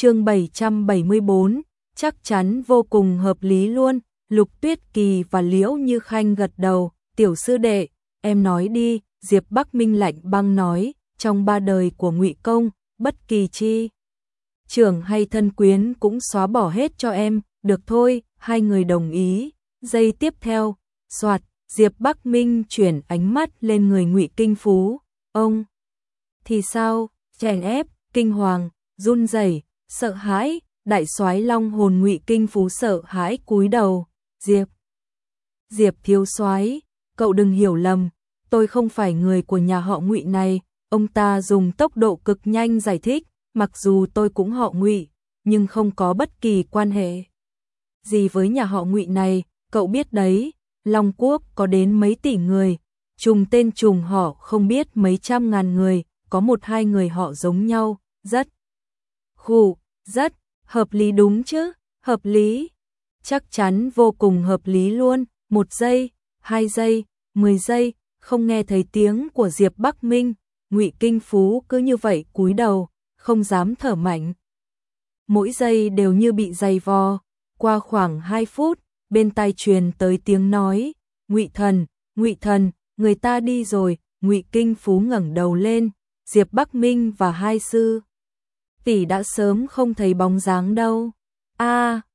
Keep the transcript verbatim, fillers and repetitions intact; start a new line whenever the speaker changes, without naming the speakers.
chương bảy trăm bảy mươi tư, chắc chắn vô cùng hợp lý luôn. Lục Tuyết Kỳ và Liễu Như Khanh gật đầu, tiểu sư đệ, em nói đi. Diệp Bắc Minh lạnh băng nói, trong ba đời của Ngụy Công, bất kỳ chi trưởng hay thân quyến cũng xóa bỏ hết cho em, được thôi, hai người đồng ý. Giây tiếp theo, soạt, Diệp Bắc Minh chuyển ánh mắt lên người Ngụy Kinh Phú, ông thì sao? Chèn ép, kinh hoàng, run rẩy, sợ hãi, đại soái long hồn Ngụy Kinh Phú sợ hãi cúi đầu, Diệp Diệp thiếu soái, cậu đừng hiểu lầm, tôi không phải người của nhà họ Ngụy này. Ông ta dùng tốc độ cực nhanh giải thích, mặc dù tôi cũng họ Ngụy, nhưng không có bất kỳ quan hệ gì với nhà họ Ngụy này, cậu biết đấy, Long Quốc có đến mấy tỷ người, trùng tên trùng họ không biết mấy trăm ngàn người, có một hai người họ giống nhau, rất khủ, rất hợp lý đúng chứ, hợp lý, chắc chắn vô cùng hợp lý luôn. Một giây, hai giây, mười giây, không nghe thấy tiếng của Diệp Bắc Minh, Ngụy Kinh Phú cứ như vậy cúi đầu, không dám thở mạnh. Mỗi giây đều như bị dày vò. Qua khoảng hai phút, bên tai truyền tới tiếng nói, Ngụy Thần, Ngụy Thần, người ta đi rồi. Ngụy Kinh Phú ngẩng đầu lên, Diệp Bắc Minh và hai sư tỷ đã sớm không thấy bóng dáng đâu. A,